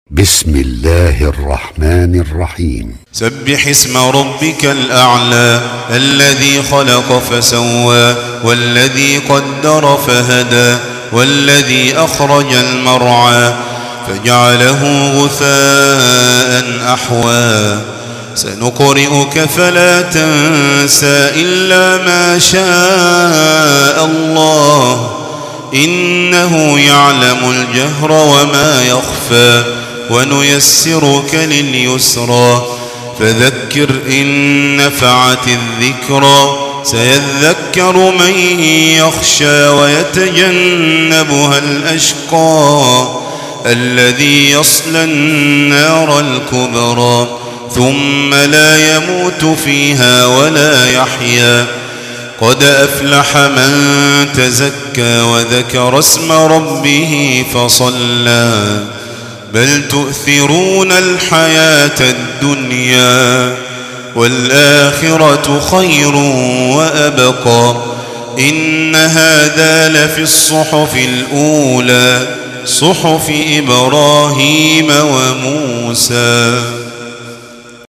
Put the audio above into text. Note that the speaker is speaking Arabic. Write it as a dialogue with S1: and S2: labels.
S1: بسم الله الرحمن الرحيم.
S2: سبح اسم ربك الأعلى الذي خلق فسوى والذي قدر فهدى والذي أخرج المرعى فجعله غثاء أحوى سنقرئك فلا تنسى إلا ما شاء الله إنه يعلم الجهر وما يخفى ونيسرك لليسرى فذكر إن نفعت الذكرى سيذكر من يخشى ويتجنبها الأشقى الذي يصلى النار الكبرى ثم لا يموت فيها ولا يحيا قد أفلح من تزكى وذكر اسم ربه فصلى بل تؤثرون الحياة الدنيا والآخرة خير وأبقى إن هذا لفي الصحف الأولى صحف إبراهيم وموسى.